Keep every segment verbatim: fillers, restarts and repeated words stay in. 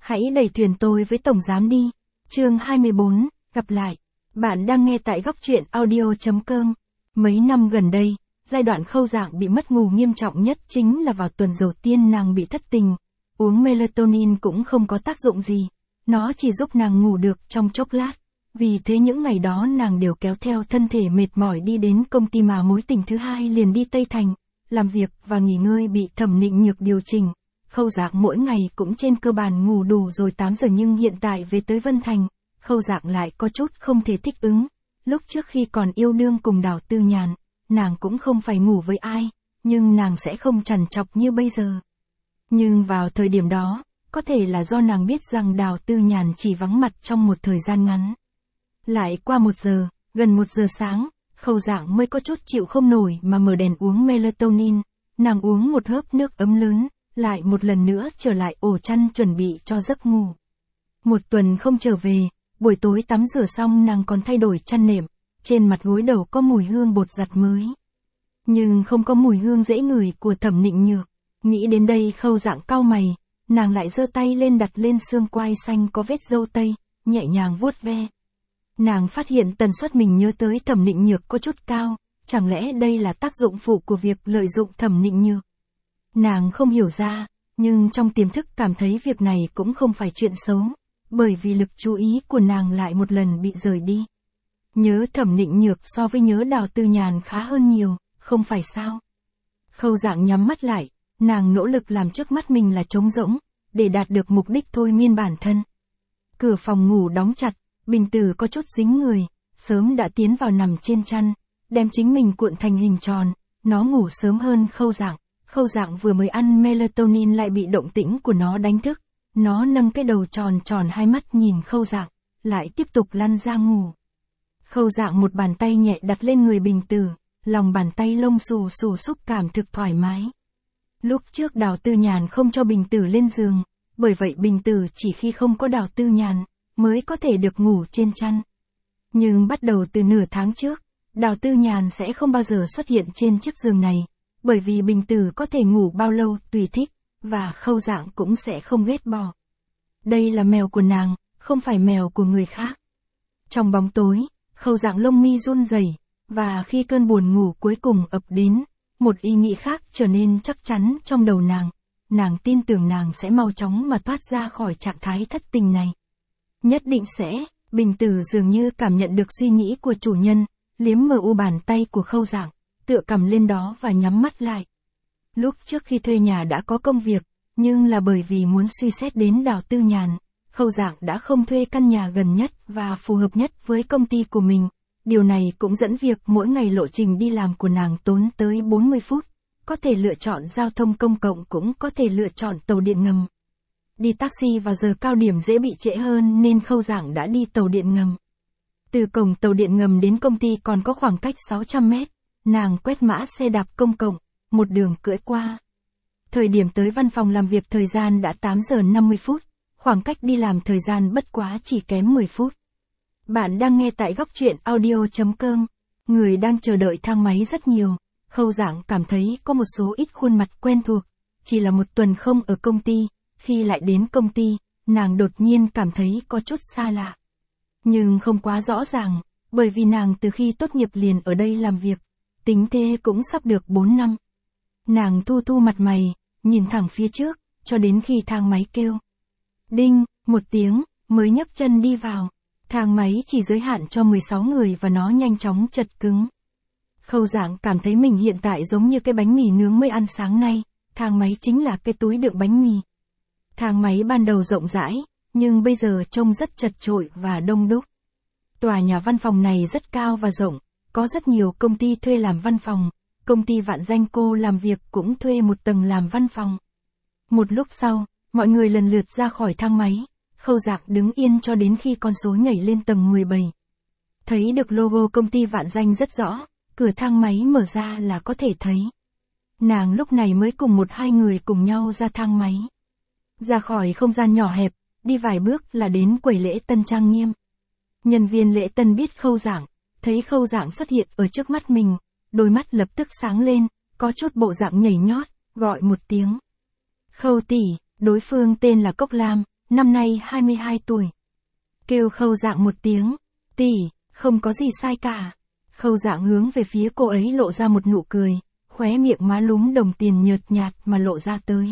Hãy đẩy thuyền tôi với tổng giám đi. Chương hai mươi bốn, gặp lại. Bạn đang nghe tại góc truyện audio chấm com. Mấy năm gần đây, giai đoạn Khâu Dạng bị mất ngủ nghiêm trọng nhất chính là vào tuần đầu tiên nàng bị thất tình. Uống melatonin cũng không có tác dụng gì. Nó chỉ giúp nàng ngủ được trong chốc lát. Vì thế những ngày đó nàng đều kéo theo thân thể mệt mỏi đi đến công ty mà mối tình thứ hai liền đi Tây Thành, làm việc và nghỉ ngơi bị Thẩm Nịnh Nhược điều chỉnh. Khâu Dạng mỗi ngày cũng trên cơ bản ngủ đủ rồi tám giờ nhưng hiện tại về tới Vân Thành, Khâu Dạng lại có chút không thể thích ứng. Lúc trước khi còn yêu đương cùng Đào Tư Nhàn, nàng cũng không phải ngủ với ai, nhưng nàng sẽ không trằn trọc như bây giờ. Nhưng vào thời điểm đó, có thể là do nàng biết rằng Đào Tư Nhàn chỉ vắng mặt trong một thời gian ngắn. Lại qua một giờ, gần một giờ sáng, Khâu Dạng mới có chút chịu không nổi mà mở đèn uống melatonin. Nàng uống một hớp nước ấm lớn, lại một lần nữa trở lại ổ chăn chuẩn bị cho giấc ngủ. Một tuần không trở về, buổi tối tắm rửa xong nàng còn thay đổi chăn nệm, trên mặt gối đầu có mùi hương bột giặt mới. Nhưng không có mùi hương dễ ngửi của Thẩm Nịnh Nhược. Nghĩ đến đây Khâu Dạng cau mày, nàng lại giơ tay lên đặt lên xương quai xanh có vết râu tây, nhẹ nhàng vuốt ve. Nàng phát hiện tần suất mình nhớ tới Thẩm Nịnh Nhược có chút cao, chẳng lẽ đây là tác dụng phụ của việc lợi dụng Thẩm Nịnh Nhược? Nàng không hiểu ra, nhưng trong tiềm thức cảm thấy việc này cũng không phải chuyện xấu, bởi vì lực chú ý của nàng lại một lần bị rời đi. Nhớ Thẩm Nịnh Nhược so với nhớ Đào Tư Nhàn khá hơn nhiều, không phải sao? Khâu Dạng nhắm mắt lại, nàng nỗ lực làm trước mắt mình là trống rỗng, để đạt được mục đích thôi miên bản thân. Cửa phòng ngủ đóng chặt, Bình Tử có chút dính người, sớm đã tiến vào nằm trên chăn, đem chính mình cuộn thành hình tròn, nó ngủ sớm hơn Khâu Dạng. Khâu Dạng vừa mới ăn melatonin lại bị động tĩnh của nó đánh thức, nó nâng cái đầu tròn tròn hai mắt nhìn Khâu Dạng, lại tiếp tục lăn ra ngủ. Khâu Dạng một bàn tay nhẹ đặt lên người Bình Tử, lòng bàn tay lông xù xù xúc cảm thực thoải mái. Lúc trước Đào Tư Nhàn không cho Bình Tử lên giường, bởi vậy Bình Tử chỉ khi không có Đào Tư Nhàn, mới có thể được ngủ trên chăn. Nhưng bắt đầu từ nửa tháng trước, Đào Tư Nhàn sẽ không bao giờ xuất hiện trên chiếc giường này, bởi vì Bình Tử có thể ngủ bao lâu tùy thích, và Khâu Dạng cũng sẽ không ghét bỏ. Đây là mèo của nàng, không phải mèo của người khác. Trong bóng tối, Khâu Dạng lông mi run rẩy, và khi cơn buồn ngủ cuối cùng ập đến, một ý nghĩ khác trở nên chắc chắn trong đầu nàng. Nàng tin tưởng nàng sẽ mau chóng mà thoát ra khỏi trạng thái thất tình này. Nhất định sẽ, Bình Tử dường như cảm nhận được suy nghĩ của chủ nhân, liếm mờ u bàn tay của Khâu Dạng, tựa cầm lên đó và nhắm mắt lại. Lúc trước khi thuê nhà đã có công việc, nhưng là bởi vì muốn suy xét đến Đào Tư Nhàn, Khâu Dạng đã không thuê căn nhà gần nhất và phù hợp nhất với công ty của mình. Điều này cũng dẫn việc mỗi ngày lộ trình đi làm của nàng tốn tới bốn mươi phút, có thể lựa chọn giao thông công cộng cũng có thể lựa chọn tàu điện ngầm. Đi taxi vào giờ cao điểm dễ bị trễ hơn nên Khâu Dạng đã đi tàu điện ngầm. Từ cổng tàu điện ngầm đến công ty còn có khoảng cách sáu trăm mét, nàng quét mã xe đạp công cộng, một đường cưỡi qua. Thời điểm tới văn phòng làm việc thời gian đã tám giờ năm mươi phút, khoảng cách đi làm thời gian bất quá chỉ kém mười phút. Bạn đang nghe tại góc truyện audio chấm com. Người đang chờ đợi thang máy rất nhiều, Khâu Dạng cảm thấy có một số ít khuôn mặt quen thuộc. Chỉ là một tuần không ở công ty, khi lại đến công ty, nàng đột nhiên cảm thấy có chút xa lạ. Nhưng không quá rõ ràng, bởi vì nàng từ khi tốt nghiệp liền ở đây làm việc, tính thế cũng sắp được bốn năm. Nàng thu thu mặt mày, nhìn thẳng phía trước, cho đến khi thang máy kêu. Đinh, một tiếng, mới nhấc chân đi vào. Thang máy chỉ giới hạn cho mười sáu người và nó nhanh chóng chật cứng. Khâu Dạng cảm thấy mình hiện tại giống như cái bánh mì nướng mới ăn sáng nay, thang máy chính là cái túi đựng bánh mì. Thang máy ban đầu rộng rãi, nhưng bây giờ trông rất chật chội và đông đúc. Tòa nhà văn phòng này rất cao và rộng, có rất nhiều công ty thuê làm văn phòng, công ty Vạn Danh cô làm việc cũng thuê một tầng làm văn phòng. Một lúc sau, mọi người lần lượt ra khỏi thang máy, Khâu Dạng đứng yên cho đến khi con số nhảy lên tầng mười bảy. Thấy được logo công ty Vạn Danh rất rõ, cửa thang máy mở ra là có thể thấy. Nàng lúc này mới cùng một hai người cùng nhau ra thang máy. Ra khỏi không gian nhỏ hẹp, đi vài bước là đến quầy lễ tân trang nghiêm. Nhân viên lễ tân biết Khâu Dạng, thấy Khâu Dạng xuất hiện ở trước mắt mình, đôi mắt lập tức sáng lên, có chút bộ dạng nhảy nhót, gọi một tiếng. Khâu tỷ, đối phương tên là Cốc Lam, năm nay hai mươi hai tuổi. Kêu Khâu Dạng một tiếng, tỷ, không có gì sai cả. Khâu Dạng hướng về phía cô ấy lộ ra một nụ cười, khóe miệng má lúm đồng tiền nhợt nhạt mà lộ ra tới.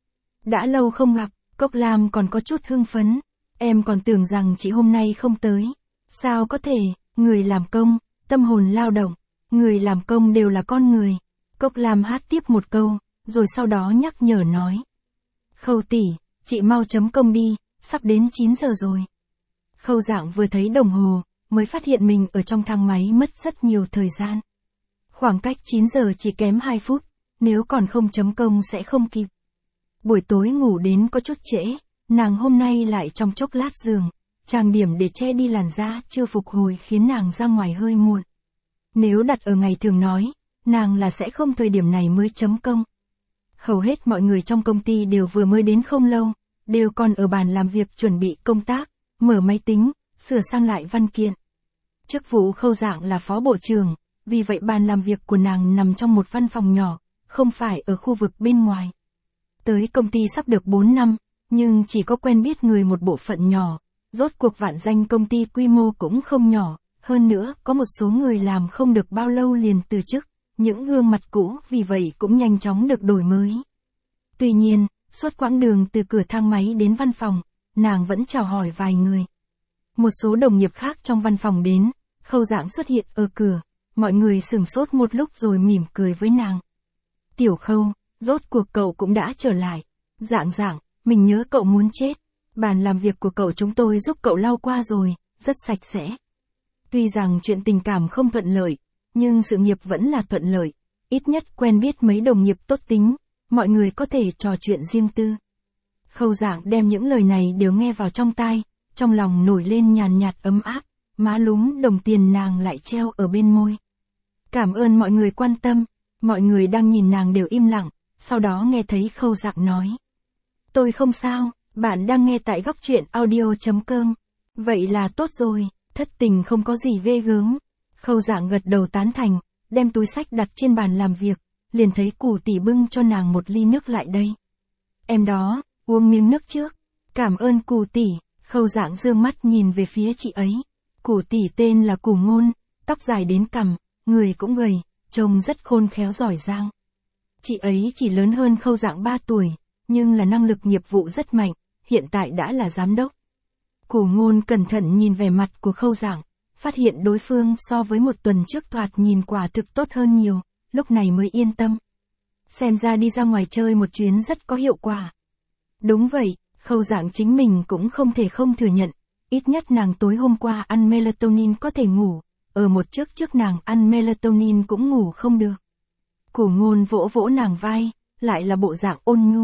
Đã lâu không gặp, Cốc Lam còn có chút hưng phấn, em còn tưởng rằng chị hôm nay không tới. Sao có thể, người làm công, tâm hồn lao động, người làm công đều là con người. Cốc Lam hát tiếp một câu, rồi sau đó nhắc nhở nói. Khâu tỷ, chị mau chấm công đi, sắp đến chín giờ rồi. Khâu Dạng vừa thấy đồng hồ, mới phát hiện mình ở trong thang máy mất rất nhiều thời gian. Khoảng cách chín giờ chỉ kém hai phút, nếu còn không chấm công sẽ không kịp. Buổi tối ngủ đến có chút trễ, nàng hôm nay lại trong chốc lát giường, trang điểm để che đi làn da chưa phục hồi khiến nàng ra ngoài hơi muộn. Nếu đặt ở ngày thường nói, nàng là sẽ không thời điểm này mới chấm công. Hầu hết mọi người trong công ty đều vừa mới đến không lâu, đều còn ở bàn làm việc chuẩn bị công tác, mở máy tính, sửa sang lại văn kiện. Chức vụ Khâu Dạng là phó bộ trưởng, vì vậy bàn làm việc của nàng nằm trong một văn phòng nhỏ, không phải ở khu vực bên ngoài. Tới công ty sắp được bốn năm, nhưng chỉ có quen biết người một bộ phận nhỏ, rốt cuộc Vạn Danh công ty quy mô cũng không nhỏ, hơn nữa có một số người làm không được bao lâu liền từ chức, những gương mặt cũ vì vậy cũng nhanh chóng được đổi mới. Tuy nhiên, suốt quãng đường từ cửa thang máy đến văn phòng, nàng vẫn chào hỏi vài người. Một số đồng nghiệp khác trong văn phòng đến, Khâu Dạng xuất hiện ở cửa, mọi người sửng sốt một lúc rồi mỉm cười với nàng. Tiểu Khâu, rốt cuộc cậu cũng đã trở lại. Dạng Dạng, mình nhớ cậu muốn chết. Bàn làm việc của cậu chúng tôi giúp cậu lau qua rồi, rất sạch sẽ. Tuy rằng chuyện tình cảm không thuận lợi, nhưng sự nghiệp vẫn là thuận lợi. Ít nhất quen biết mấy đồng nghiệp tốt tính, mọi người có thể trò chuyện riêng tư. Khâu Dạng đem những lời này đều nghe vào trong tai, trong lòng nổi lên nhàn nhạt ấm áp, má lúm đồng tiền nàng lại treo ở bên môi. Cảm ơn mọi người quan tâm, mọi người đang nhìn nàng đều im lặng, sau đó nghe thấy Khâu Dạng nói. Tôi không sao, bạn đang nghe tại góc truyện audio chấm com. Vậy là tốt rồi, thất tình không có gì ghê gớm. Khâu Dạng gật đầu tán thành, đem túi xách đặt trên bàn làm việc, liền thấy Cù tỷ bưng cho nàng một ly nước lại đây. Em đó, uống miếng nước trước. Cảm ơn Cù tỷ. Khâu Dạng dương mắt nhìn về phía chị ấy. Cù tỷ tên là Cù Ngôn, tóc dài đến cằm, người cũng gầy, trông rất khôn khéo giỏi giang. Chị ấy chỉ lớn hơn Khâu Dạng ba tuổi, nhưng là năng lực nghiệp vụ rất mạnh, hiện tại đã là giám đốc. Cù Ngôn cẩn thận nhìn vẻ mặt của Khâu Dạng, phát hiện đối phương so với một tuần trước thoạt nhìn quả thực tốt hơn nhiều, lúc này mới yên tâm. Xem ra đi ra ngoài chơi một chuyến rất có hiệu quả. Đúng vậy, Khâu Dạng chính mình cũng không thể không thừa nhận, ít nhất nàng tối hôm qua ăn melatonin có thể ngủ, ở một trước trước nàng ăn melatonin cũng ngủ không được. Cù Ngôn vỗ vỗ nàng vai, lại là bộ dạng ôn nhu.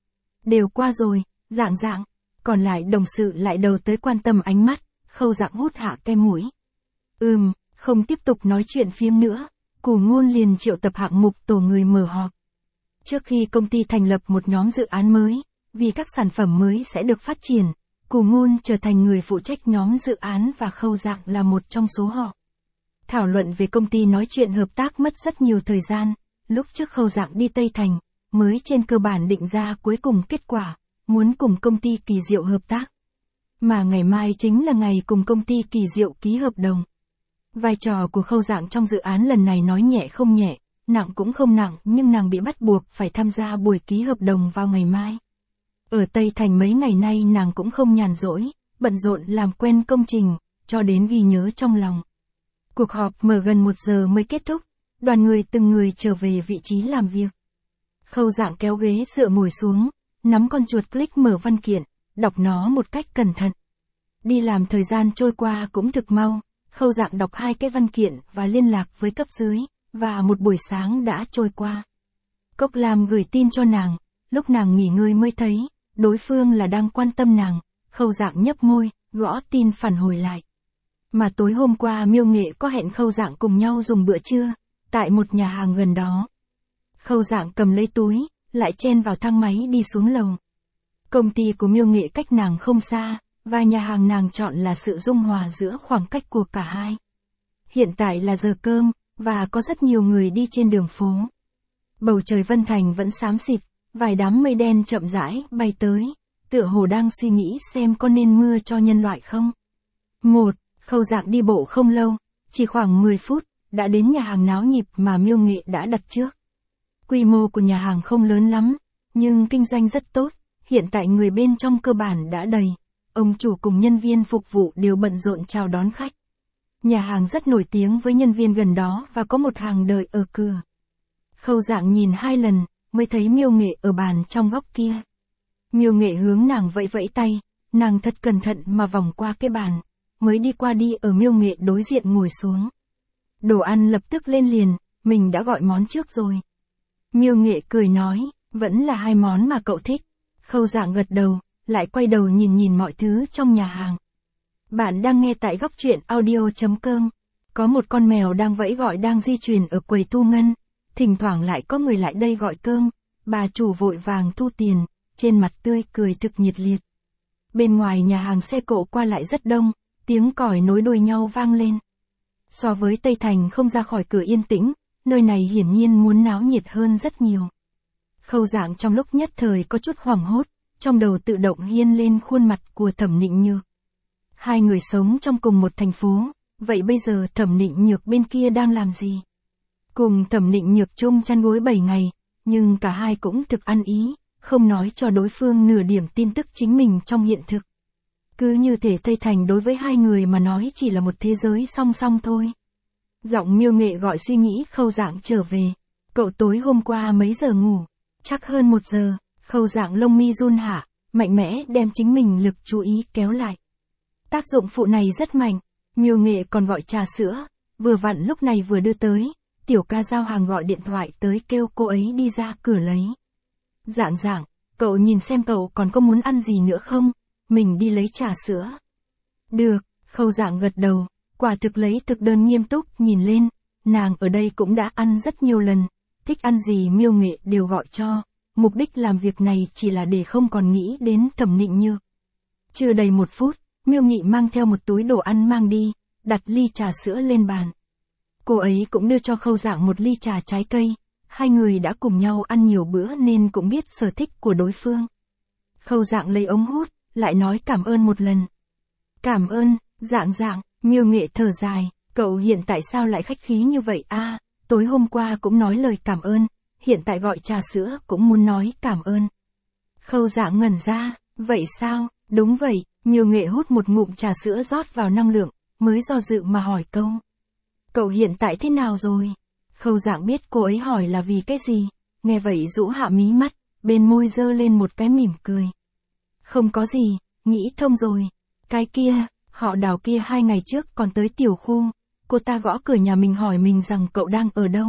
Đều qua rồi, Dạng Dạng, còn lại đồng sự lại đầu tới quan tâm ánh mắt, Khâu Dạng hút hạ cái mũi. Ừm, không tiếp tục nói chuyện phiếm nữa, Cù Ngôn liền triệu tập hạng mục tổ người mở họp. Trước khi công ty thành lập một nhóm dự án mới, vì các sản phẩm mới sẽ được phát triển, Cù Ngôn trở thành người phụ trách nhóm dự án và Khâu Dạng là một trong số họ. Thảo luận về công ty nói chuyện hợp tác mất rất nhiều thời gian, lúc trước Khâu Dạng đi Tây Thành, mới trên cơ bản định ra cuối cùng kết quả, muốn cùng công ty Kỳ Diệu hợp tác. Mà ngày mai chính là ngày cùng công ty Kỳ Diệu ký hợp đồng. Vai trò của Khâu Dạng trong dự án lần này nói nhẹ không nhẹ, nặng cũng không nặng, nhưng nàng bị bắt buộc phải tham gia buổi ký hợp đồng vào ngày mai. Ở Tây Thành mấy ngày nay nàng cũng không nhàn rỗi, bận rộn làm quen công trình, cho đến ghi nhớ trong lòng. Cuộc họp mở gần một giờ mới kết thúc, đoàn người từng người trở về vị trí làm việc. Khâu Dạng kéo ghế dựa ngồi xuống, nắm con chuột click mở văn kiện, đọc nó một cách cẩn thận. Đi làm thời gian trôi qua cũng thực mau, Khâu Dạng đọc hai cái văn kiện và liên lạc với cấp dưới, và một buổi sáng đã trôi qua. Cốc Lam gửi tin cho nàng, lúc nàng nghỉ ngơi mới thấy, đối phương là đang quan tâm nàng, Khâu Dạng nhấp môi, gõ tin phản hồi lại. Mà tối hôm qua Miêu Nghệ có hẹn Khâu Dạng cùng nhau dùng bữa trưa, tại một nhà hàng gần đó. Khâu Dạng cầm lấy túi, lại chen vào thang máy đi xuống lầu. Công ty của Miêu Nghệ cách nàng không xa, và nhà hàng nàng chọn là sự dung hòa giữa khoảng cách của cả hai. Hiện tại là giờ cơm, và có rất nhiều người đi trên đường phố. Bầu trời Vân Thành vẫn xám xịt, vài đám mây đen chậm rãi bay tới, tựa hồ đang suy nghĩ xem có nên mưa cho nhân loại không. Một, Khâu Dạng đi bộ không lâu, chỉ khoảng mười phút, đã đến nhà hàng náo nhịp mà Miêu Nghệ đã đặt trước. Quy mô của nhà hàng không lớn lắm, nhưng kinh doanh rất tốt, hiện tại người bên trong cơ bản đã đầy, ông chủ cùng nhân viên phục vụ đều bận rộn chào đón khách. Nhà hàng rất nổi tiếng với nhân viên gần đó và có một hàng đợi ở cửa. Khâu Dạng nhìn hai lần, mới thấy Miêu Nghệ ở bàn trong góc kia. Miêu Nghệ hướng nàng vẫy vẫy tay, nàng thật cẩn thận mà vòng qua cái bàn, mới đi qua đi ở Miêu Nghệ đối diện ngồi xuống. Đồ ăn lập tức lên liền, mình đã gọi món trước rồi. Miêu Nghệ cười nói, vẫn là hai món mà cậu thích. Khâu Dạng gật đầu, lại quay đầu nhìn nhìn mọi thứ trong nhà hàng. Bạn đang nghe tại góc truyện audio chấm com. Có một con mèo đang vẫy gọi đang di chuyển ở quầy thu ngân. Thỉnh thoảng lại có người lại đây gọi cơm. Bà chủ vội vàng thu tiền, trên mặt tươi cười thực nhiệt liệt. Bên ngoài nhà hàng xe cộ qua lại rất đông, tiếng còi nối đuôi nhau vang lên. So với Tây Thành không ra khỏi cửa yên tĩnh, nơi này hiển nhiên muốn náo nhiệt hơn rất nhiều. Khâu Dạng trong lúc nhất thời có chút hoảng hốt, trong đầu tự động hiên lên khuôn mặt của Thẩm Nịnh Nhược. Hai người sống trong cùng một thành phố, vậy bây giờ Thẩm Nịnh Nhược bên kia đang làm gì? Cùng Thẩm Nịnh Nhược chung chăn gối bảy ngày, nhưng cả hai cũng thực ăn ý, không nói cho đối phương nửa điểm tin tức chính mình trong hiện thực. Cứ như thể Tây Thành đối với hai người mà nói chỉ là một thế giới song song thôi. Giọng Miêu Nghệ gọi suy nghĩ Khâu Dạng trở về. Cậu tối hôm qua mấy giờ ngủ? Chắc hơn một giờ. Khâu Dạng lông mi run hạ, mạnh mẽ đem chính mình lực chú ý kéo lại. Tác dụng phụ này rất mạnh. Miêu Nghệ còn gọi trà sữa, vừa vặn lúc này vừa đưa tới. Tiểu ca giao hàng gọi điện thoại tới kêu cô ấy đi ra cửa lấy. Dạng Dạng, cậu nhìn xem cậu còn có muốn ăn gì nữa không? Mình đi lấy trà sữa. Được, Khâu Dạng gật đầu, quả thực lấy thực đơn nghiêm túc nhìn lên, nàng ở đây cũng đã ăn rất nhiều lần, thích ăn gì Miêu Nghệ đều gọi cho, mục đích làm việc này chỉ là để không còn nghĩ đến Thẩm Nịnh Nhược. Chưa đầy một phút, Miêu Nghị mang theo một túi đồ ăn mang đi, đặt ly trà sữa lên bàn. Cô ấy cũng đưa cho Khâu Dạng một ly trà trái cây, hai người đã cùng nhau ăn nhiều bữa nên cũng biết sở thích của đối phương. Khâu Dạng lấy ống hút, lại nói cảm ơn một lần. Cảm ơn, Dạng Dạng, Miêu Nghệ thở dài, cậu hiện tại sao lại khách khí như vậy a? À, tối hôm qua cũng nói lời cảm ơn, hiện tại gọi trà sữa cũng muốn nói cảm ơn. Khâu Dạng ngẩn ra, vậy sao? Đúng vậy, Miêu Nghệ hút một ngụm trà sữa rót vào năng lượng, mới do dự mà hỏi câu. Cậu hiện tại thế nào rồi? Khâu Dạng biết cô ấy hỏi là vì cái gì, nghe vậy rũ hạ mí mắt, bên môi dơ lên một cái mỉm cười. Không có gì, nghĩ thông rồi. Cái kia, họ Đào kia hai ngày trước còn tới tiểu khu, cô ta gõ cửa nhà mình hỏi mình rằng cậu đang ở đâu.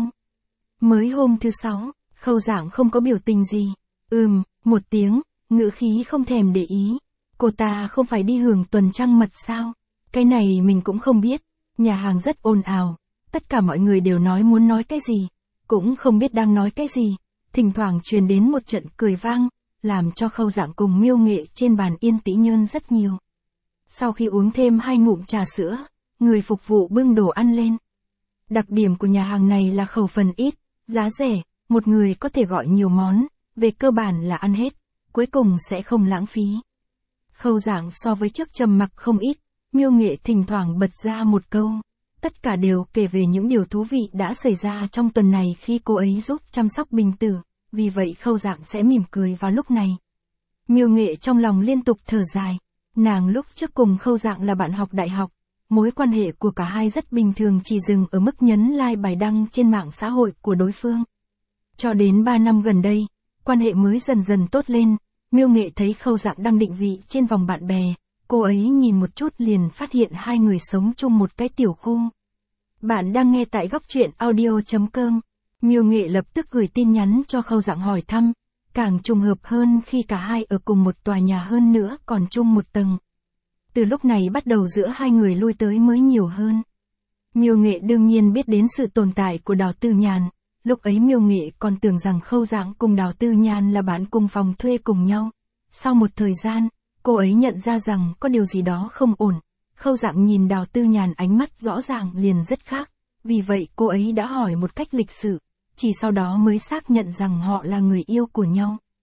Mới hôm thứ sáu, Khâu Dạng không có biểu tình gì. Ừm, một tiếng, ngữ khí không thèm để ý. Cô ta không phải đi hưởng tuần trăng mật sao? Cái này mình cũng không biết. Nhà hàng rất ồn ào, tất cả mọi người đều nói muốn nói cái gì, cũng không biết đang nói cái gì. Thỉnh thoảng truyền đến một trận cười vang, làm cho Khâu Dạng cùng Miêu Nghệ trên bàn yên tĩnh nhơn rất nhiều. Sau khi uống thêm hai ngụm trà sữa, người phục vụ bưng đồ ăn lên. Đặc điểm của nhà hàng này là khẩu phần ít, giá rẻ, một người có thể gọi nhiều món, về cơ bản là ăn hết, cuối cùng sẽ không lãng phí. Khâu Dạng so với trước trầm mặc không ít, Miêu Nghệ thỉnh thoảng bật ra một câu. Tất cả đều kể về những điều thú vị đã xảy ra trong tuần này khi cô ấy giúp chăm sóc Bình Tử, vì vậy Khâu Dạng sẽ mỉm cười vào lúc này. Miêu Nghệ trong lòng liên tục thở dài, nàng lúc trước cùng Khâu Dạng là bạn học đại học, mối quan hệ của cả hai rất bình thường chỉ dừng ở mức nhấn like bài đăng trên mạng xã hội của đối phương. Cho đến ba năm gần đây, quan hệ mới dần dần tốt lên, Miêu Nghệ thấy Khâu Dạng đang định vị trên vòng bạn bè. Cô ấy nhìn một chút liền phát hiện hai người sống chung một cái tiểu khu. Bạn đang nghe tại góc truyện audio chấm com. Miêu Nghệ lập tức gửi tin nhắn cho Khâu Dạng hỏi thăm, càng trùng hợp hơn khi cả hai ở cùng một tòa nhà hơn nữa còn chung một tầng. Từ lúc này bắt đầu giữa hai người lui tới mới nhiều hơn. Miêu Nghệ đương nhiên biết đến sự tồn tại của Đào Tư Nhàn, lúc ấy Miêu Nghệ còn tưởng rằng Khâu Dạng cùng Đào Tư Nhàn là bạn cùng phòng thuê cùng nhau. Sau một thời gian, cô ấy nhận ra rằng có điều gì đó không ổn. Khâu Dạng nhìn Đào Tư Nhàn ánh mắt rõ ràng liền rất khác, vì vậy cô ấy đã hỏi một cách lịch sự, chỉ sau đó mới xác nhận rằng họ là người yêu của nhau.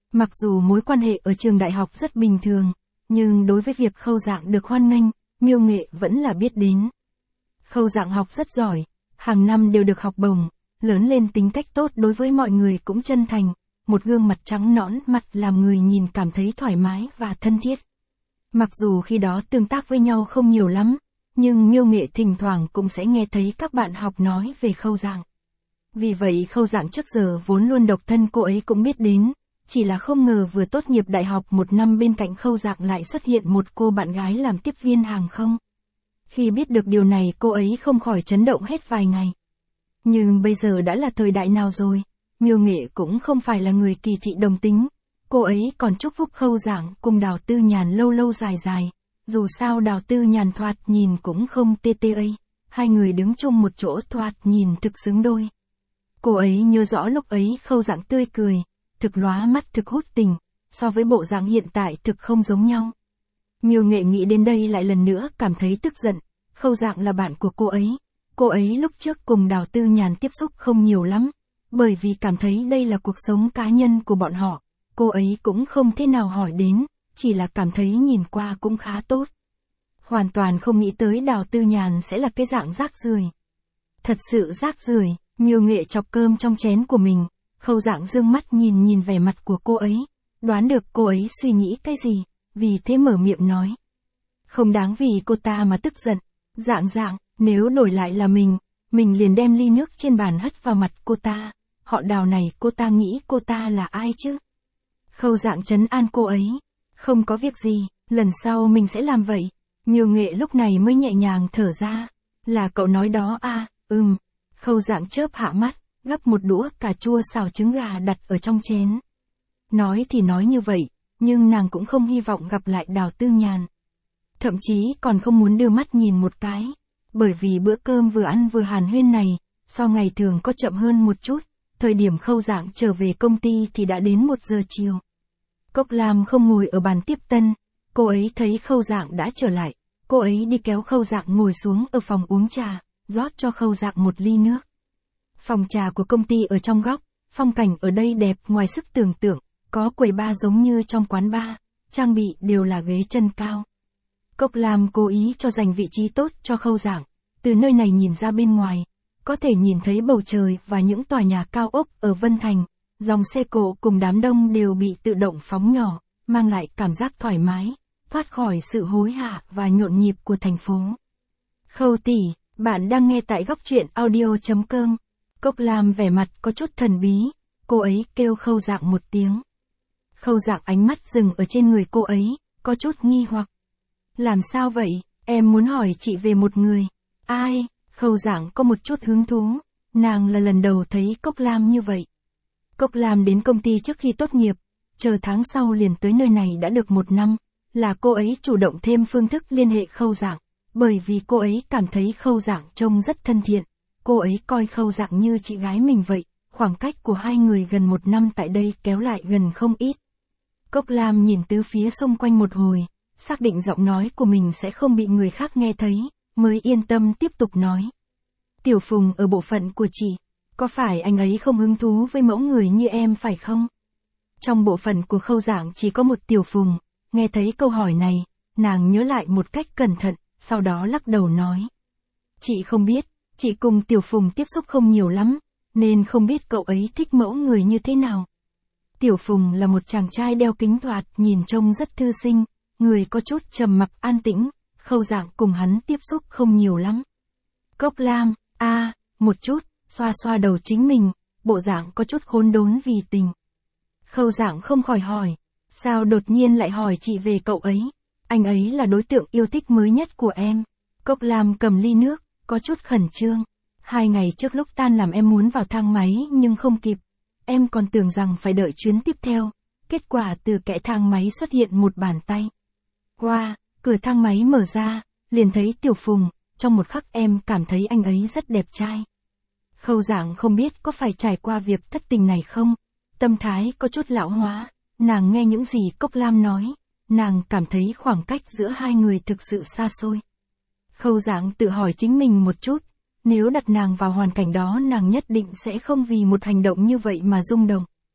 Mặc dù mối quan hệ ở trường đại học rất bình thường, nhưng đối với việc Khâu Dạng được hoan nghênh, Miêu Nghệ vẫn là biết đến. Khâu Dạng học rất giỏi, hàng năm đều được học bổng, lớn lên tính cách tốt đối với mọi người cũng chân thành, một gương mặt trắng nõn mặt làm người nhìn cảm thấy thoải mái và thân thiết. Mặc dù khi đó tương tác với nhau không nhiều lắm, nhưng Miêu Nghệ thỉnh thoảng cũng sẽ nghe thấy các bạn học nói về Khâu Dạng. Vì vậy Khâu Dạng trước giờ vốn luôn độc thân cô ấy cũng biết đến, chỉ là không ngờ vừa tốt nghiệp đại học một năm bên cạnh Khâu Dạng lại xuất hiện một cô bạn gái làm tiếp viên hàng không. Khi biết được điều này cô ấy không khỏi chấn động hết vài ngày. Nhưng bây giờ đã là thời đại nào rồi, Miêu Nghệ cũng không phải là người kỳ thị đồng tính, cô ấy còn chúc phúc Khâu Dạng cùng Đào Tư Nhàn lâu lâu dài dài, dù sao Đào Tư Nhàn thoạt nhìn cũng không tê tê a, hai người đứng chung một chỗ thoạt nhìn thực xứng đôi. Cô ấy nhớ rõ lúc ấy Khâu Dạng tươi cười, thực lóa mắt thực hút tình, so với bộ dạng hiện tại thực không giống nhau. Miêu Nghệ nghĩ đến đây lại lần nữa cảm thấy tức giận, Khâu Dạng là bạn của cô ấy, cô ấy lúc trước cùng Đào Tư Nhàn tiếp xúc không nhiều lắm, bởi vì cảm thấy đây là cuộc sống cá nhân của bọn họ, cô ấy cũng không thế nào hỏi đến, chỉ là cảm thấy nhìn qua cũng khá tốt. Hoàn toàn không nghĩ tới Đào Tư Nhàn sẽ là cái dạng rác rưởi. Thật sự rác rưởi, Miêu Nghệ chọc cơm trong chén của mình, Khâu Dạng dương mắt nhìn nhìn vẻ mặt của cô ấy, đoán được cô ấy suy nghĩ cái gì, vì thế mở miệng nói. Không đáng vì cô ta mà tức giận, Dạng Dạng, nếu đổi lại là mình, mình liền đem ly nước trên bàn hất vào mặt cô ta, họ Đào này cô ta nghĩ cô ta là ai chứ? Khâu Dạng trấn an cô ấy, không có việc gì, lần sau mình sẽ làm vậy. Miêu Nghệ lúc này mới nhẹ nhàng thở ra, là cậu nói đó à, ừm. Khâu Dạng chớp hạ mắt, gắp một đũa cà chua xào trứng gà đặt ở trong chén. Nói thì nói như vậy, nhưng nàng cũng không hy vọng gặp lại Đào Tư Nhàn. Thậm chí còn không muốn đưa mắt nhìn một cái, bởi vì bữa cơm vừa ăn vừa hàn huyên này, so ngày thường có chậm hơn một chút, thời điểm Khâu Dạng trở về công ty thì đã đến một giờ chiều. Cốc Lam không ngồi ở bàn tiếp tân, cô ấy thấy Khâu Dạng đã trở lại, cô ấy đi kéo Khâu Dạng ngồi xuống ở phòng uống trà, rót cho Khâu Dạng một ly nước. Phòng trà của công ty ở trong góc, phong cảnh ở đây đẹp ngoài sức tưởng tượng, có quầy bar giống như trong quán bar, trang bị đều là ghế chân cao. Cốc Lam cố ý cho dành vị trí tốt cho Khâu Dạng, từ nơi này nhìn ra bên ngoài, có thể nhìn thấy bầu trời và những tòa nhà cao ốc ở Vân Thành, dòng xe cộ cùng đám đông đều bị tự động phóng nhỏ, mang lại cảm giác thoải mái, thoát khỏi sự hối hả và nhộn nhịp của thành phố. Khâu tỷ, bạn đang nghe tại góc truyện audio chấm com. Cốc Lam vẻ mặt có chút thần bí, cô ấy kêu Khâu Dạng một tiếng. Khâu Dạng ánh mắt dừng ở trên người cô ấy, có chút nghi hoặc. Làm sao vậy, em muốn hỏi chị về một người. Ai? Khâu Dạng có một chút hứng thú, nàng là lần đầu thấy Cốc Lam như vậy. Cốc Lam đến công ty trước khi tốt nghiệp, chờ tháng sau liền tới nơi này đã được một năm, là cô ấy chủ động thêm phương thức liên hệ Khâu Dạng, bởi vì cô ấy cảm thấy Khâu Dạng trông rất thân thiện, cô ấy coi Khâu Dạng như chị gái mình vậy, khoảng cách của hai người gần một năm tại đây kéo lại gần không ít. Cốc Lam nhìn tứ phía xung quanh một hồi, xác định giọng nói của mình sẽ không bị người khác nghe thấy, mới yên tâm tiếp tục nói. Tiểu Phùng ở bộ phận của chị, có phải anh ấy không hứng thú với mẫu người như em phải không? Trong bộ phận của Khâu Dạng chỉ có một Tiểu Phùng, nghe thấy câu hỏi này, nàng nhớ lại một cách cẩn thận, sau đó lắc đầu nói. Chị không biết, chị cùng Tiểu Phùng tiếp xúc không nhiều lắm, nên không biết cậu ấy thích mẫu người như thế nào. Tiểu Phùng là một chàng trai đeo kính thoạt nhìn trông rất thư sinh, người có chút trầm mặc an tĩnh, Khâu Dạng cùng hắn tiếp xúc không nhiều lắm. Cốc Lam, a à, một chút, xoa xoa đầu chính mình, bộ dạng có chút khốn đốn vì tình. Khâu Dạng không khỏi hỏi, sao đột nhiên lại hỏi chị về cậu ấy, anh ấy là đối tượng yêu thích mới nhất của em. Cốc Lam cầm ly nước, có chút khẩn trương. Hai ngày trước lúc tan làm em muốn vào thang máy nhưng không kịp. Em còn tưởng rằng phải đợi chuyến tiếp theo. Kết quả từ kẽ thang máy xuất hiện một bàn tay. Wow, cửa thang máy mở ra, liền thấy Tiểu Phùng, trong một khắc em cảm thấy anh ấy rất đẹp trai. Khâu Dạng không biết có phải trải qua việc thất tình này không, tâm thái có chút lão hóa, nàng nghe những gì Cốc Lam nói, nàng cảm thấy khoảng cách giữa hai người thực sự xa xôi. Khâu Dạng tự hỏi chính mình một chút, nếu đặt nàng vào hoàn cảnh đó nàng nhất định sẽ không vì một hành động như vậy mà rung động.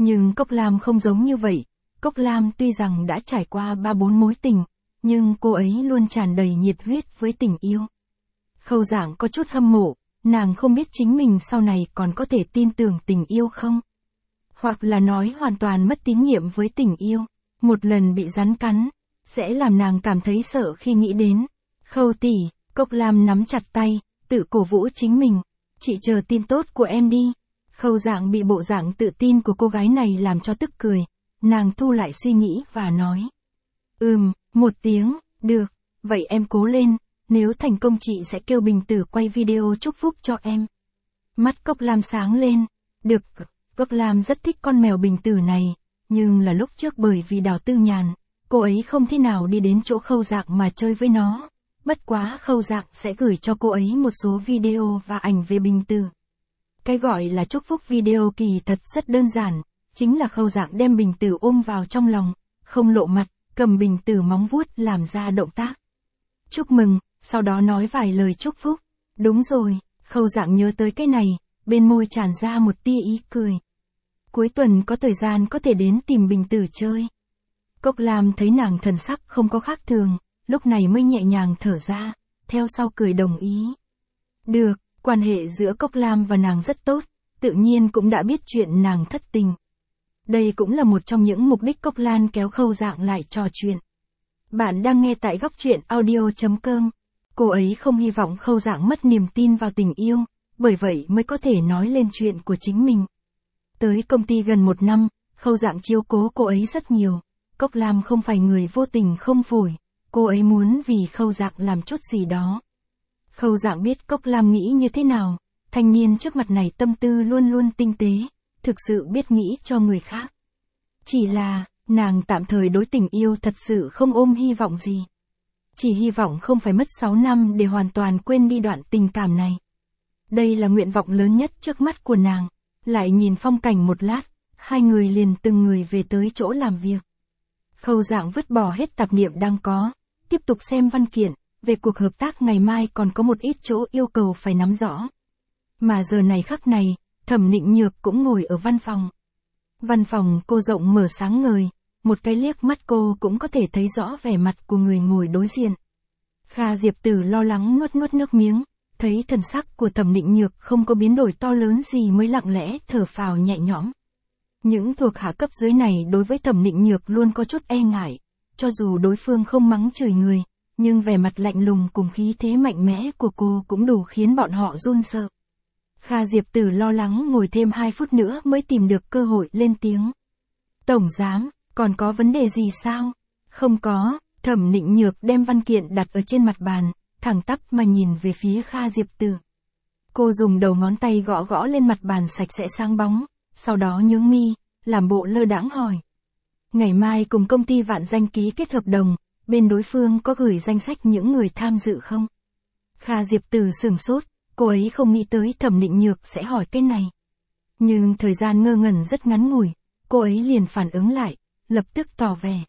Nhưng Cốc Lam không giống như vậy. Cốc Lam tuy rằng đã trải qua ba bốn mối tình, nhưng cô ấy luôn tràn đầy nhiệt huyết với tình yêu. Khâu Dạng có chút hâm mộ, nàng không biết chính mình sau này còn có thể tin tưởng tình yêu không? Hoặc là nói hoàn toàn mất tín nhiệm với tình yêu. Một lần bị rắn cắn, sẽ làm nàng cảm thấy sợ khi nghĩ đến. Khâu tỷ, Cốc Lam nắm chặt tay, tự cổ vũ chính mình. Chị chờ tin tốt của em đi. Khâu Dạng bị bộ dạng tự tin của cô gái này làm cho tức cười. Nàng thu lại suy nghĩ và nói. Ừm, một tiếng, được, vậy em cố lên, nếu thành công chị sẽ kêu Bình Tử quay video chúc phúc cho em. Mắt Cốc Lam sáng lên, được, Cốc Lam rất thích con mèo Bình Tử này, nhưng là lúc trước bởi vì Đào Tư Nhàn, cô ấy không thể nào đi đến chỗ Khâu Dạng mà chơi với nó. Bất quá Khâu Dạng sẽ gửi cho cô ấy một số video và ảnh về Bình Tử. Cái gọi là chúc phúc video kỳ thật rất đơn giản, chính là Khâu Dạng đem Bình Tử ôm vào trong lòng, không lộ mặt, cầm Bình Tử móng vuốt làm ra động tác. Chúc mừng, sau đó nói vài lời chúc phúc. Đúng rồi, Khâu Dạng nhớ tới cái này, bên môi tràn ra một tia ý cười. Cuối tuần có thời gian có thể đến tìm Bình Tử chơi. Cốc Lam thấy nàng thần sắc không có khác thường, lúc này mới nhẹ nhàng thở ra, theo sau cười đồng ý. Được, quan hệ giữa Cốc Lam và nàng rất tốt, tự nhiên cũng đã biết chuyện nàng thất tình. Đây cũng là một trong những mục đích Cốc Lan kéo Khâu Dạng lại trò chuyện. Bạn đang nghe tại góc truyện audio chấm com. Cô ấy không hy vọng Khâu Dạng mất niềm tin vào tình yêu, bởi vậy mới có thể nói lên chuyện của chính mình. Tới công ty gần một năm, Khâu Dạng chiếu cố cô ấy rất nhiều. Cốc Lam không phải người vô tình không phổi, cô ấy muốn vì Khâu Dạng làm chút gì đó. Khâu Dạng biết Cốc Lam nghĩ như thế nào, thanh niên trước mặt này tâm tư luôn luôn tinh tế, thực sự biết nghĩ cho người khác. Chỉ là, nàng tạm thời đối tình yêu thật sự không ôm hy vọng gì. Chỉ hy vọng không phải mất sáu năm để hoàn toàn quên đi đoạn tình cảm này. Đây là nguyện vọng lớn nhất trước mắt của nàng. Lại nhìn phong cảnh một lát, hai người liền từng người về tới chỗ làm việc. Khâu Dạng vứt bỏ hết tạp niệm đang có, tiếp tục xem văn kiện, về cuộc hợp tác ngày mai còn có một ít chỗ yêu cầu phải nắm rõ. Mà giờ này khắc này, Thẩm Nịnh Nhược cũng ngồi ở văn phòng. Văn phòng cô rộng mở sáng ngời, một cái liếc mắt cô cũng có thể thấy rõ vẻ mặt của người ngồi đối diện. Kha Diệp Tử lo lắng nuốt nuốt nước miếng, thấy thần sắc của Thẩm Nịnh Nhược không có biến đổi to lớn gì mới lặng lẽ thở phào nhẹ nhõm. Những thuộc hạ cấp dưới này đối với Thẩm Nịnh Nhược luôn có chút e ngại, cho dù đối phương không mắng chửi người, nhưng vẻ mặt lạnh lùng cùng khí thế mạnh mẽ của cô cũng đủ khiến bọn họ run sợ. Kha Diệp Tử lo lắng ngồi thêm hai phút nữa mới tìm được cơ hội lên tiếng. Tổng giám, còn có vấn đề gì sao? Không có, Thẩm Nịnh Nhược đem văn kiện đặt ở trên mặt bàn, thẳng tắp mà nhìn về phía Kha Diệp Tử. Cô dùng đầu ngón tay gõ gõ lên mặt bàn sạch sẽ sáng bóng, sau đó nhướng mi, làm bộ lơ đãng hỏi. Ngày mai cùng công ty Vạn Danh ký kết hợp đồng, bên đối phương có gửi danh sách những người tham dự không? Kha Diệp Tử sửng sốt, cô ấy không nghĩ tới Thẩm Nịnh Nhược sẽ hỏi cái này. Nhưng thời gian ngơ ngẩn rất ngắn ngủi, cô ấy liền phản ứng lại, lập tức tỏ vẻ.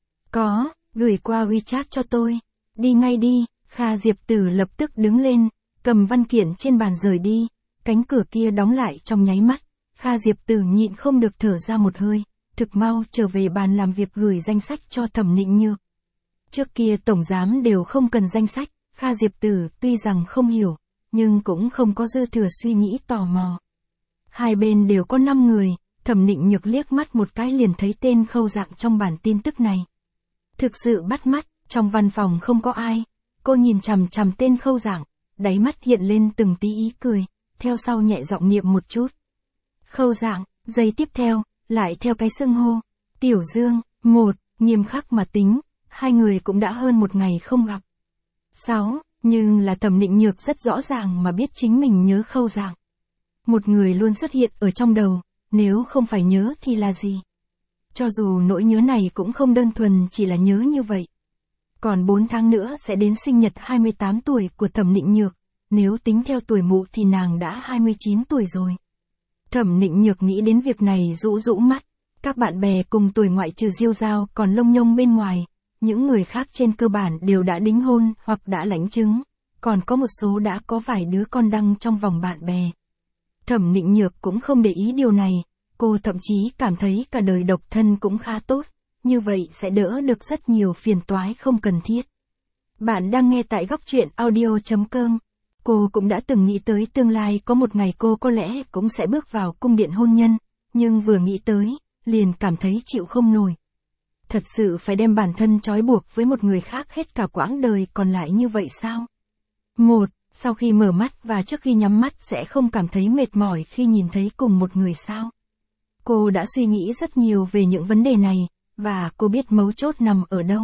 Có, gửi qua WeChat cho tôi. Đi ngay đi, Kha Diệp Tử lập tức đứng lên, cầm văn kiện trên bàn rời đi, cánh cửa kia đóng lại trong nháy mắt. Kha Diệp Tử nhịn không được thở ra một hơi, thực mau trở về bàn làm việc gửi danh sách cho Thẩm Nịnh Nhược. Trước kia tổng giám đều không cần danh sách, Kha Diệp Tử tuy rằng không hiểu, nhưng cũng không có dư thừa suy nghĩ tò mò. Hai bên đều có năm người, Thẩm Nịnh Nhược liếc mắt một cái liền thấy tên Khâu Dạng trong bản tin tức này. Thực sự bắt mắt, trong văn phòng không có ai, cô nhìn chằm chằm tên Khâu Dạng, đáy mắt hiện lên từng tí ý cười, theo sau nhẹ giọng niệm một chút. Khâu Dạng, giây tiếp theo, lại theo cái xưng hô. Tiểu Dương, một, nghiêm khắc mà tính, hai người cũng đã hơn một ngày không gặp. Sáu, nhưng là Thẩm Nịnh Nhược rất rõ ràng mà biết chính mình nhớ Khâu Dạng. Một người luôn xuất hiện ở trong đầu, nếu không phải nhớ thì là gì? Cho dù nỗi nhớ này cũng không đơn thuần chỉ là nhớ như vậy. Còn bốn tháng nữa sẽ đến sinh nhật hai mươi tám tuổi của Thẩm Nịnh Nhược, nếu tính theo tuổi mụ thì nàng đã hai mươi chín tuổi rồi. Thẩm Nịnh Nhược nghĩ đến việc này rũ rũ mắt, các bạn bè cùng tuổi ngoại trừ Diêu Giao còn lông nhông bên ngoài, những người khác trên cơ bản đều đã đính hôn hoặc đã lãnh chứng, còn có một số đã có vài đứa con đăng trong vòng bạn bè. Thẩm Nịnh Nhược cũng không để ý điều này, cô thậm chí cảm thấy cả đời độc thân cũng khá tốt, như vậy sẽ đỡ được rất nhiều phiền toái không cần thiết. Bạn đang nghe tại góc truyện audio chấm com. Cô cũng đã từng nghĩ tới tương lai có một ngày cô có lẽ cũng sẽ bước vào cung điện hôn nhân, nhưng vừa nghĩ tới, liền cảm thấy chịu không nổi. Thật sự phải đem bản thân trói buộc với một người khác hết cả quãng đời còn lại như vậy sao? Một, sau khi mở mắt và trước khi nhắm mắt sẽ không cảm thấy mệt mỏi khi nhìn thấy cùng một người sao? Cô đã suy nghĩ rất nhiều về những vấn đề này, và cô biết mấu chốt nằm ở đâu.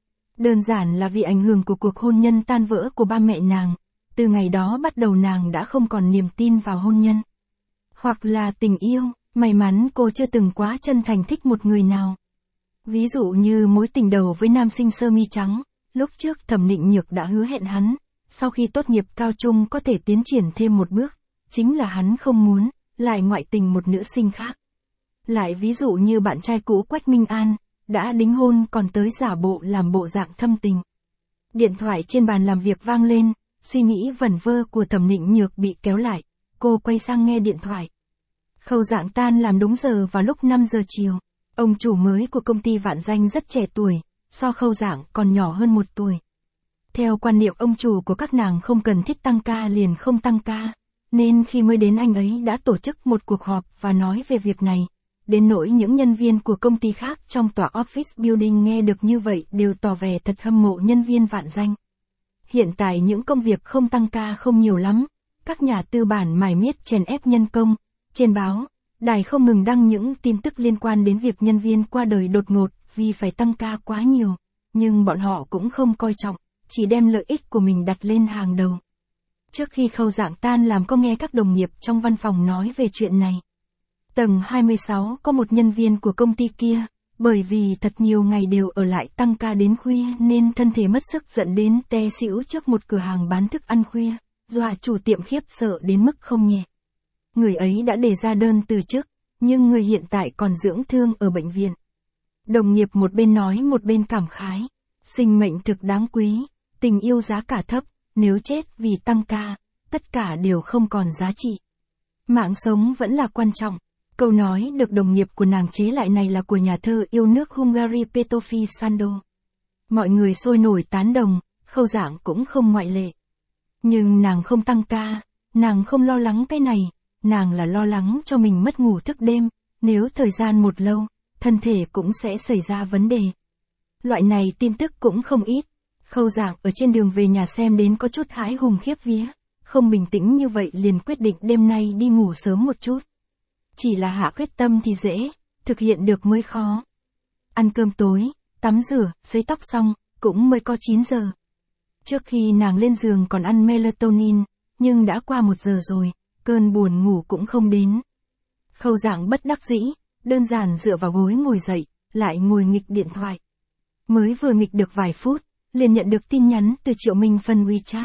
Đơn giản là vì ảnh hưởng của cuộc hôn nhân tan vỡ của ba mẹ nàng, từ ngày đó bắt đầu nàng đã không còn niềm tin vào hôn nhân. Hoặc là tình yêu, may mắn cô chưa từng quá chân thành thích một người nào. Ví dụ như mối tình đầu với nam sinh sơ mi trắng, lúc trước Thẩm Nịnh Nhược đã hứa hẹn hắn, sau khi tốt nghiệp cao trung có thể tiến triển thêm một bước, chính là hắn không muốn, lại ngoại tình một nữ sinh khác. Lại ví dụ như bạn trai cũ Quách Minh An, đã đính hôn còn tới giả bộ làm bộ dạng thâm tình. Điện thoại trên bàn làm việc vang lên, suy nghĩ vẩn vơ của Thẩm Nịnh Nhược bị kéo lại, cô quay sang nghe điện thoại. Khâu Dạng tan làm đúng giờ vào lúc năm giờ chiều. Ông chủ mới của công ty Vạn Danh rất trẻ tuổi, so Khâu Dạng còn nhỏ hơn một tuổi. Theo quan niệm ông chủ của các nàng không cần thiết tăng ca liền không tăng ca, nên khi mới đến anh ấy đã tổ chức một cuộc họp và nói về việc này. Đến nỗi những nhân viên của công ty khác trong tòa office building nghe được như vậy đều tỏ vẻ thật hâm mộ nhân viên Vạn Danh. Hiện tại những công việc không tăng ca không nhiều lắm, các nhà tư bản mải miết chèn ép nhân công, trên báo, đài không ngừng đăng những tin tức liên quan đến việc nhân viên qua đời đột ngột vì phải tăng ca quá nhiều, nhưng bọn họ cũng không coi trọng, chỉ đem lợi ích của mình đặt lên hàng đầu. Trước khi Khâu Dạng tan làm có nghe các đồng nghiệp trong văn phòng nói về chuyện này. Tầng hai mươi sáu có một nhân viên của công ty kia, bởi vì thật nhiều ngày đều ở lại tăng ca đến khuya nên thân thể mất sức dẫn đến té xỉu trước một cửa hàng bán thức ăn khuya, dọa chủ tiệm khiếp sợ đến mức không nhẹ. Người ấy đã đề ra đơn từ chức, nhưng người hiện tại còn dưỡng thương ở bệnh viện. Đồng nghiệp một bên nói một bên cảm khái, sinh mệnh thực đáng quý, tình yêu giá cả thấp, nếu chết vì tăng ca, tất cả đều không còn giá trị. Mạng sống vẫn là quan trọng. Câu nói được đồng nghiệp của nàng chế lại này là của nhà thơ yêu nước Hungary Petofi Sando. Mọi người sôi nổi tán đồng, Khâu Dạng cũng không ngoại lệ. Nhưng nàng không tăng ca, nàng không lo lắng cái này, nàng là lo lắng cho mình mất ngủ thức đêm, nếu thời gian một lâu, thân thể cũng sẽ xảy ra vấn đề. Loại này tin tức cũng không ít. Khâu Dạng ở trên đường về nhà xem đến có chút hãi hùng khiếp vía, không bình tĩnh như vậy liền quyết định đêm nay đi ngủ sớm một chút. Chỉ là hạ quyết tâm thì dễ, thực hiện được mới khó. Ăn cơm tối, tắm rửa, sấy tóc xong, cũng mới có chín giờ. Trước khi nàng lên giường còn ăn melatonin, nhưng đã qua một giờ rồi, cơn buồn ngủ cũng không đến. Khâu Dạng bất đắc dĩ, đơn giản dựa vào gối ngồi dậy, lại ngồi nghịch điện thoại. Mới vừa nghịch được vài phút, liền nhận được tin nhắn từ Triệu Minh Phân WeChat.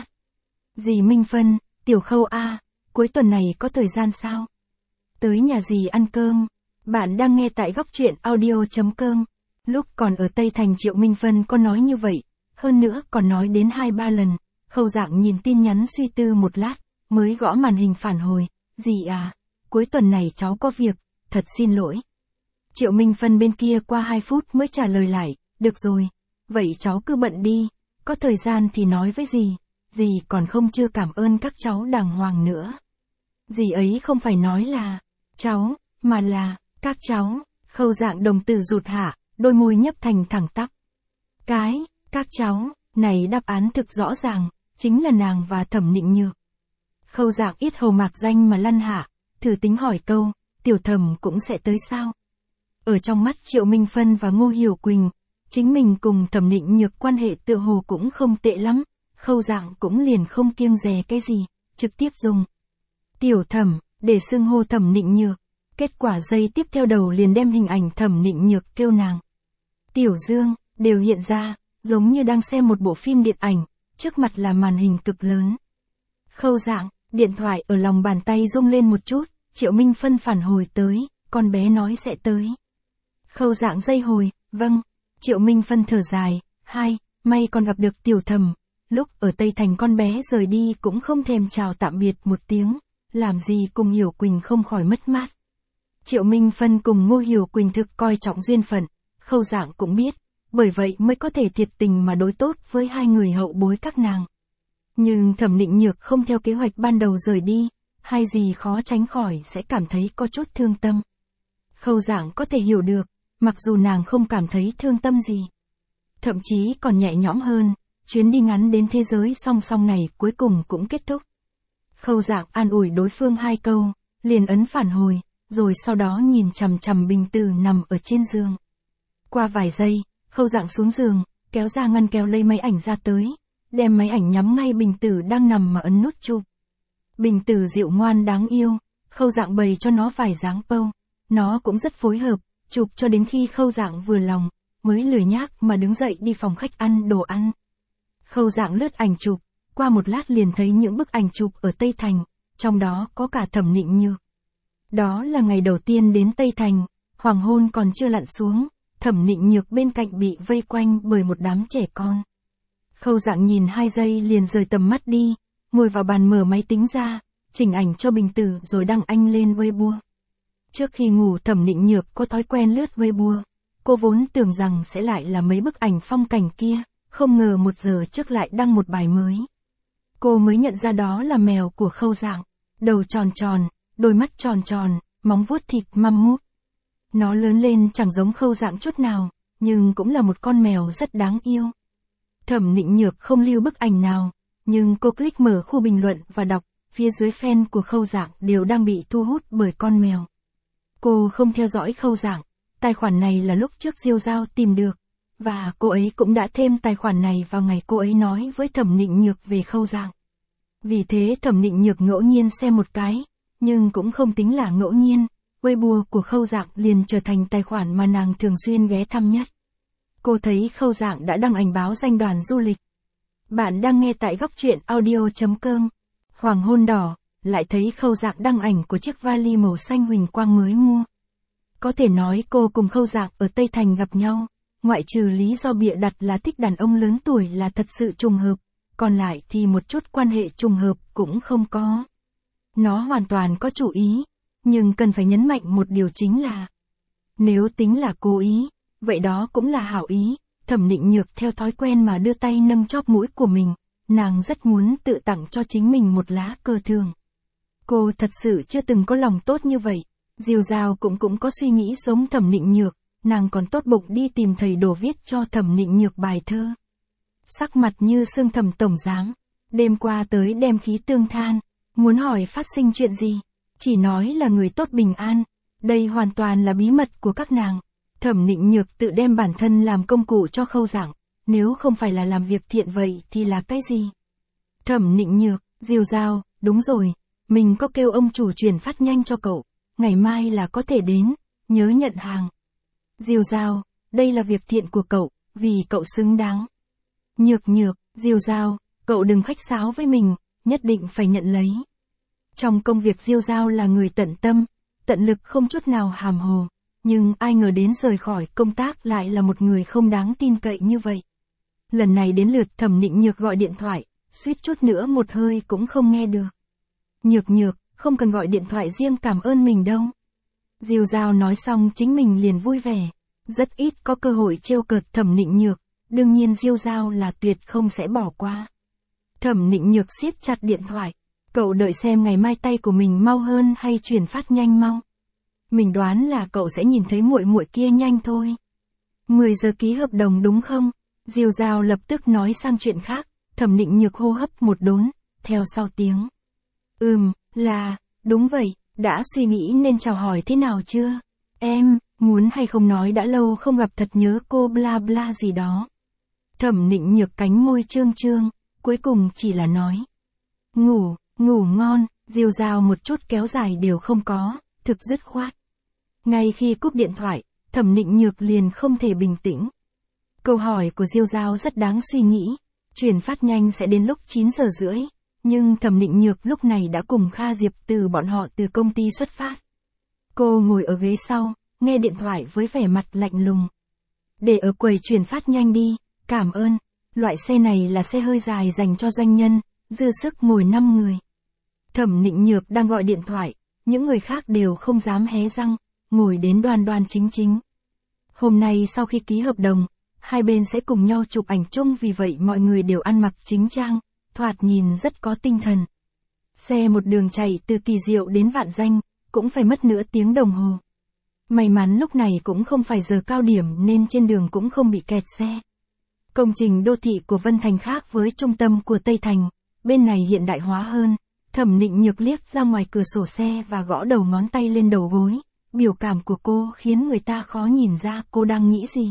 Dì Minh Phân, tiểu Khâu A, cuối tuần này có thời gian sao? Tới nhà dì ăn cơm. Bạn đang nghe tại góc truyện audio chấm com. Lúc còn ở Tây Thành Triệu Minh Phân có nói như vậy, hơn nữa còn nói đến hai ba lần. Khâu Dạng nhìn tin nhắn suy tư một lát, mới gõ màn hình phản hồi. Dì à, cuối tuần này cháu có việc, thật xin lỗi. Triệu Minh Phân bên kia qua hai phút mới trả lời lại, được rồi, vậy cháu cứ bận đi, có thời gian thì nói với dì, dì còn không chưa cảm ơn các cháu đàng hoàng nữa. Dì ấy không phải nói là cháu, mà là các cháu. Khâu Dạng đồng tử rụt hạ, đôi môi nhấp thành thẳng tắp. Cái, các cháu, này đáp án thực rõ ràng, chính là nàng và Thẩm Nịnh Nhược. Khâu Dạng ít hầu mạc danh mà lăn hạ, thử tính hỏi câu, tiểu Thẩm cũng sẽ tới sao? Ở trong mắt Triệu Minh Phân và Ngô Hiểu Quỳnh, chính mình cùng Thẩm Nịnh Nhược quan hệ tựa hồ cũng không tệ lắm, Khâu Dạng cũng liền không kiêng dè cái gì, trực tiếp dùng tiểu Thẩm để xưng hô Thẩm Nịnh Nhược. Kết quả giây tiếp theo đầu liền đem hình ảnh Thẩm Nịnh Nhược kêu nàng Tiểu Dương đều hiện ra, giống như đang xem một bộ phim điện ảnh, trước mặt là màn hình cực lớn. Khâu Dạng, điện thoại ở lòng bàn tay rung lên một chút, Triệu Minh Phân phản hồi tới, con bé nói sẽ tới. Khâu Dạng dây hồi, vâng. Triệu Minh Phân thở dài, hai, may còn gặp được tiểu Thẩm, lúc ở Tây Thành con bé rời đi cũng không thèm chào tạm biệt một tiếng, làm gì cùng Hiểu Quỳnh không khỏi mất mát. Triệu Minh Phân cùng Ngô Hiểu Quỳnh thực coi trọng duyên phận, Khâu Dạng cũng biết, bởi vậy mới có thể thiệt tình mà đối tốt với hai người hậu bối các nàng. Nhưng Thẩm Nịnh Nhược không theo kế hoạch ban đầu rời đi, hay gì khó tránh khỏi sẽ cảm thấy có chút thương tâm. Khâu Dạng có thể hiểu được, mặc dù nàng không cảm thấy thương tâm gì. Thậm chí còn nhẹ nhõm hơn, chuyến đi ngắn đến thế giới song song này cuối cùng cũng kết thúc. Khâu Dạng an ủi đối phương hai câu, liền ấn phản hồi, rồi sau đó nhìn chằm chằm Bình Tử nằm ở trên giường. Qua vài giây, Khâu Dạng xuống giường, kéo ra ngăn kéo lấy máy ảnh ra tới, đem máy ảnh nhắm ngay Bình Tử đang nằm mà ấn nút chụp. Bình Tử dịu ngoan đáng yêu, Khâu Dạng bày cho nó vài dáng pose, nó cũng rất phối hợp, chụp cho đến khi Khâu Dạng vừa lòng, mới lười nhác mà đứng dậy đi phòng khách ăn đồ ăn. Khâu Dạng lướt ảnh chụp, qua một lát liền thấy những bức ảnh chụp ở Tây Thành, trong đó có cả Thẩm Nịnh Nhược. Đó là ngày đầu tiên đến Tây Thành, hoàng hôn còn chưa lặn xuống, Thẩm Nịnh Nhược bên cạnh bị vây quanh bởi một đám trẻ con. Khâu Dạng nhìn hai giây liền rời tầm mắt đi, ngồi vào bàn mở máy tính ra, chỉnh ảnh cho Bình Tử rồi đăng anh lên Weibo. Trước khi ngủ Thẩm Nịnh Nhược có thói quen lướt Weibo, cô vốn tưởng rằng sẽ lại là mấy bức ảnh phong cảnh kia, không ngờ một giờ trước lại đăng một bài mới. Cô mới nhận ra đó là mèo của Khâu Dạng, đầu tròn tròn, đôi mắt tròn tròn, móng vuốt thịt măm mút. Nó lớn lên chẳng giống Khâu Dạng chút nào, nhưng cũng là một con mèo rất đáng yêu. Thẩm Nịnh Nhược không lưu bức ảnh nào, nhưng cô click mở khu bình luận và đọc, phía dưới fan của Khâu Dạng đều đang bị thu hút bởi con mèo. Cô không theo dõi Khâu Dạng, tài khoản này là lúc trước Diêu Giao tìm được, và cô ấy cũng đã thêm tài khoản này vào ngày cô ấy nói với Thẩm Nịnh Nhược về Khâu Dạng. Vì thế Thẩm Nịnh Nhược ngẫu nhiên xem một cái, nhưng cũng không tính là ngẫu nhiên, Weibo của Khâu Dạng liền trở thành tài khoản mà nàng thường xuyên ghé thăm nhất. Cô thấy Khâu Dạng đã đăng ảnh báo danh đoàn du lịch. Bạn đang nghe tại góc truyện audio chấm com. Hoàng hôn đỏ, lại thấy Khâu Dạng đăng ảnh của chiếc vali màu xanh huỳnh quang mới mua. Có thể nói cô cùng Khâu Dạng ở Tây Thành gặp nhau, ngoại trừ lý do bịa đặt là thích đàn ông lớn tuổi là thật sự trùng hợp, còn lại thì một chút quan hệ trùng hợp cũng không có. Nó hoàn toàn có chủ ý, nhưng cần phải nhấn mạnh một điều chính là, nếu tính là cố ý, vậy đó cũng là hảo ý. Thẩm Nịnh Nhược theo thói quen mà đưa tay nâng chóp mũi của mình, nàng rất muốn tự tặng cho chính mình một lá cờ thường. Cô thật sự chưa từng có lòng tốt như vậy. Diêu Giao cũng cũng có suy nghĩ giống Thẩm Nịnh Nhược, nàng còn tốt bụng đi tìm thầy đồ viết cho Thẩm Nịnh Nhược bài thơ. Sắc mặt như sương Thẩm tổng giám, đêm qua tới đem khí tương than, muốn hỏi phát sinh chuyện gì, chỉ nói là người tốt bình an, đây hoàn toàn là bí mật của các nàng. Thẩm Nịnh Nhược tự đem bản thân làm công cụ cho Khâu Dạng, nếu không phải là làm việc thiện vậy thì là cái gì? Thẩm Nịnh Nhược, Diêu Giao, đúng rồi, mình có kêu ông chủ chuyển phát nhanh cho cậu, ngày mai là có thể đến, nhớ nhận hàng. Diêu Giao, đây là việc thiện của cậu, vì cậu xứng đáng. Nhược Nhược, Diêu Giao, cậu đừng khách sáo với mình, nhất định phải nhận lấy. Trong công việc Diêu Giao là người tận tâm, tận lực không chút nào hàm hồ. Nhưng ai ngờ đến rời khỏi công tác lại là một người không đáng tin cậy như vậy. Lần này đến lượt Thẩm Nịnh Nhược gọi điện thoại, suýt chút nữa một hơi cũng không nghe được. Nhược Nhược, không cần gọi điện thoại riêng cảm ơn mình đâu. Diêu Giao nói xong chính mình liền vui vẻ. Rất ít có cơ hội trêu cợt Thẩm Nịnh Nhược, đương nhiên Diêu Giao là tuyệt không sẽ bỏ qua. Thẩm Nịnh Nhược siết chặt điện thoại. Cậu đợi xem ngày mai tay của mình mau hơn hay chuyển phát nhanh mau. Mình đoán là cậu sẽ nhìn thấy muội muội kia nhanh thôi. mười giờ ký hợp đồng đúng không? Diêu Giao lập tức nói sang chuyện khác, Thẩm Nịnh Nhược hô hấp một đốn, theo sau tiếng. Ừm, là, đúng vậy, đã suy nghĩ nên chào hỏi thế nào chưa? Em, muốn hay không nói đã lâu không gặp thật nhớ cô bla bla gì đó. Thẩm Nịnh Nhược cánh môi trương trương, cuối cùng chỉ là nói. Ngủ, ngủ ngon, Diêu Giao một chút kéo dài đều không có, thực dứt khoát. Ngay khi cúp điện thoại, Thẩm Nịnh Nhược liền không thể bình tĩnh. Câu hỏi của Diêu Giao rất đáng suy nghĩ, chuyển phát nhanh sẽ đến lúc chín giờ rưỡi, nhưng Thẩm Nịnh Nhược lúc này đã cùng Kha Diệp từ bọn họ từ công ty xuất phát. Cô ngồi ở ghế sau, nghe điện thoại với vẻ mặt lạnh lùng. Để ở quầy chuyển phát nhanh đi, cảm ơn, loại xe này là xe hơi dài dành cho doanh nhân, dư sức ngồi năm người. Thẩm Nịnh Nhược đang gọi điện thoại, những người khác đều không dám hé răng, ngồi đến đoan đoan chính chính. Hôm nay sau khi ký hợp đồng, hai bên sẽ cùng nhau chụp ảnh chung, vì vậy mọi người đều ăn mặc chính trang, thoạt nhìn rất có tinh thần. Xe một đường chạy từ Kỳ Diệu đến Vạn Danh, cũng phải mất nửa tiếng đồng hồ. May mắn lúc này cũng không phải giờ cao điểm nên trên đường cũng không bị kẹt xe. Công trình đô thị của Vân Thành khác với trung tâm của Tây Thành, bên này hiện đại hóa hơn. Thẩm Nịnh Nhược liếc ra ngoài cửa sổ xe và gõ đầu ngón tay lên đầu gối. Biểu cảm của cô khiến người ta khó nhìn ra cô đang nghĩ gì.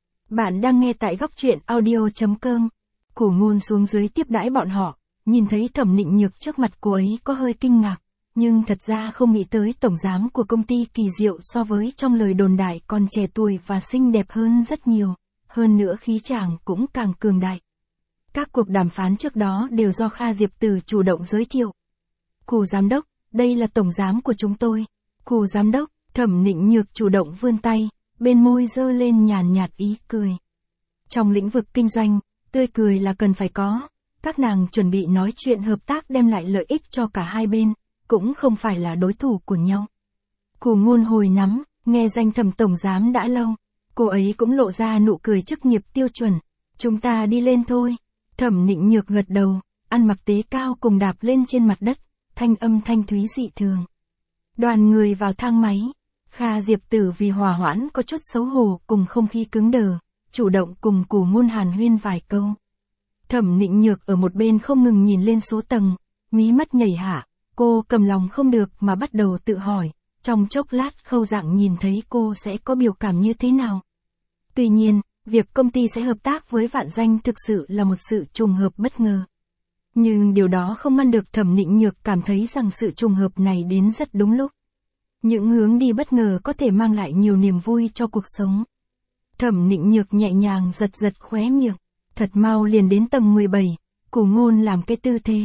Bạn đang nghe tại góc truyện audio chấm com. Củ Ngôn xuống dưới tiếp đãi bọn họ, nhìn thấy Thẩm Nịnh Nhược trước mặt cô ấy có hơi kinh ngạc, nhưng thật ra không nghĩ tới tổng giám của công ty Kỳ Diệu so với trong lời đồn đại còn trẻ tuổi và xinh đẹp hơn rất nhiều, hơn nữa khí chàng cũng càng cường đại. Các cuộc đàm phán trước đó đều do Kha Diệp Tử chủ động giới thiệu. Cù giám đốc, đây là tổng giám của chúng tôi. Cù giám đốc, Thẩm Nịnh Nhược chủ động vươn tay, bên môi giơ lên nhàn nhạt ý cười. Trong lĩnh vực kinh doanh, tươi cười là cần phải có. Các nàng chuẩn bị nói chuyện hợp tác đem lại lợi ích cho cả hai bên, cũng không phải là đối thủ của nhau. Cù Ngôn hồi nắm, nghe danh Thẩm tổng giám đã lâu, cô ấy cũng lộ ra nụ cười chức nghiệp tiêu chuẩn. Chúng ta đi lên thôi. Thẩm Nịnh Nhược gật đầu, ăn mặc tế cao cùng đạp lên trên mặt đất, thanh âm thanh thúy dị thường. Đoàn người vào thang máy, Kha Diệp Tử vì hòa hoãn có chút xấu hổ cùng không khí cứng đờ, chủ động cùng Cù Ngôn hàn huyên vài câu. Thẩm Nịnh Nhược ở một bên không ngừng nhìn lên số tầng, mí mắt nhảy hạ, cô cầm lòng không được mà bắt đầu tự hỏi, trong chốc lát Khâu Dạng nhìn thấy cô sẽ có biểu cảm như thế nào. Tuy nhiên, việc công ty sẽ hợp tác với Vạn Danh thực sự là một sự trùng hợp bất ngờ. Nhưng điều đó không ngăn được Thẩm Nịnh Nhược cảm thấy rằng sự trùng hợp này đến rất đúng lúc. Những hướng đi bất ngờ có thể mang lại nhiều niềm vui cho cuộc sống. Thẩm Nịnh Nhược nhẹ nhàng giật giật khóe miệng, thật mau liền đến tầng mười bảy, Cù Ngôn làm cái tư thế.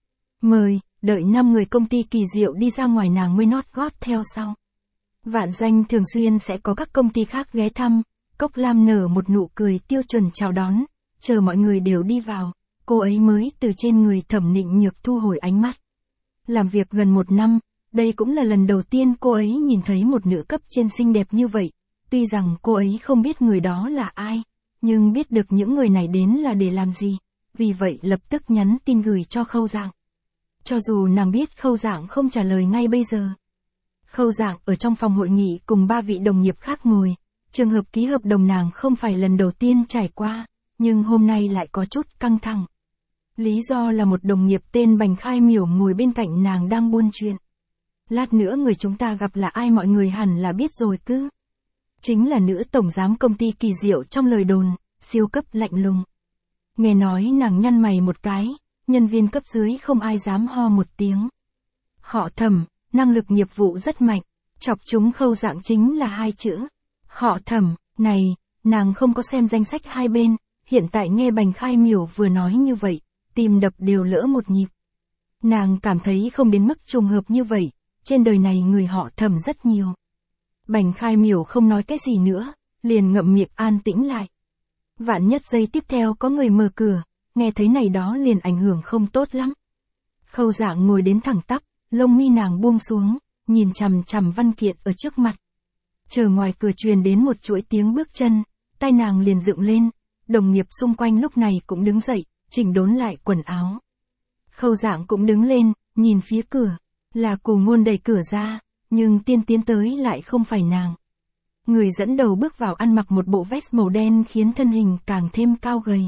Mời, đợi năm người công ty Kỳ Diệu đi ra ngoài nàng mới nót gót theo sau. Vạn Danh thường xuyên sẽ có các công ty khác ghé thăm, Cốc Lam nở một nụ cười tiêu chuẩn chào đón, chờ mọi người đều đi vào, cô ấy mới từ trên người Thẩm Nịnh Nhược thu hồi ánh mắt. Làm việc gần một năm, đây cũng là lần đầu tiên cô ấy nhìn thấy một nữ cấp trên xinh đẹp như vậy, tuy rằng cô ấy không biết người đó là ai, nhưng biết được những người này đến là để làm gì, vì vậy lập tức nhắn tin gửi cho Khâu Dạng. Cho dù nàng biết Khâu Dạng không trả lời ngay bây giờ. Khâu Dạng ở trong phòng hội nghị cùng ba vị đồng nghiệp khác ngồi, trường hợp ký hợp đồng nàng không phải lần đầu tiên trải qua, nhưng hôm nay lại có chút căng thẳng. Lý do là một đồng nghiệp tên Bành Khai Miểu ngồi bên cạnh nàng đang buôn chuyện. Lát nữa người chúng ta gặp là ai mọi người hẳn là biết rồi cứ. Chính là nữ tổng giám công ty Kỳ Diệu trong lời đồn, siêu cấp lạnh lùng. Nghe nói nàng nhăn mày một cái, nhân viên cấp dưới không ai dám ho một tiếng. Họ Thẩm, năng lực nghiệp vụ rất mạnh, chọc chúng Khâu Dạng chính là hai chữ. Họ Thẩm, này, nàng không có xem danh sách hai bên, hiện tại nghe Bành Khai Miểu vừa nói như vậy, tim đập đều lỡ một nhịp. Nàng cảm thấy không đến mức trùng hợp như vậy, trên đời này người họ Thẩm rất nhiều. Bành Khai Miểu không nói cái gì nữa, liền ngậm miệng an tĩnh lại. Vạn nhất giây tiếp theo có người mở cửa, nghe thấy này đó liền ảnh hưởng không tốt lắm. Khâu Dạng ngồi đến thẳng tắp, lông mi nàng buông xuống, nhìn chằm chằm văn kiện ở trước mặt. Chờ ngoài cửa truyền đến một chuỗi tiếng bước chân, tai nàng liền dựng lên, đồng nghiệp xung quanh lúc này cũng đứng dậy, chỉnh đốn lại quần áo. Khâu Dạng cũng đứng lên, nhìn phía cửa, là Cù Ngôn đẩy cửa ra, nhưng tiên tiến tới lại không phải nàng. Người dẫn đầu bước vào ăn mặc một bộ vest màu đen khiến thân hình càng thêm cao gầy.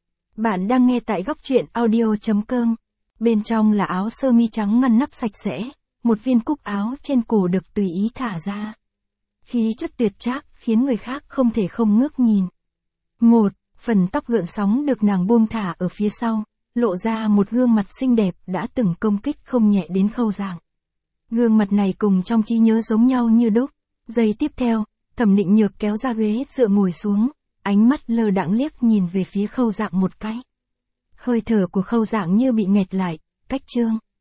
Bạn đang nghe tại góc truyện audio chấm com. Bên trong là áo sơ mi trắng ngăn nắp sạch sẽ, một viên cúc áo trên cổ được tùy ý thả ra. Khí chất tuyệt trác khiến người khác không thể không ngước nhìn. Một, phần tóc gợn sóng được nàng buông thả ở phía sau, lộ ra một gương mặt xinh đẹp đã từng công kích không nhẹ đến Khâu Dạng. Gương mặt này cùng trong trí nhớ giống nhau như đúc. Giây tiếp theo, Thẩm Nịnh Nhược kéo ra ghế dựa ngồi xuống, ánh mắt lơ đãng liếc nhìn về phía Khâu Dạng một cái. Hơi thở của Khâu Dạng như bị nghẹt lại, cách chương.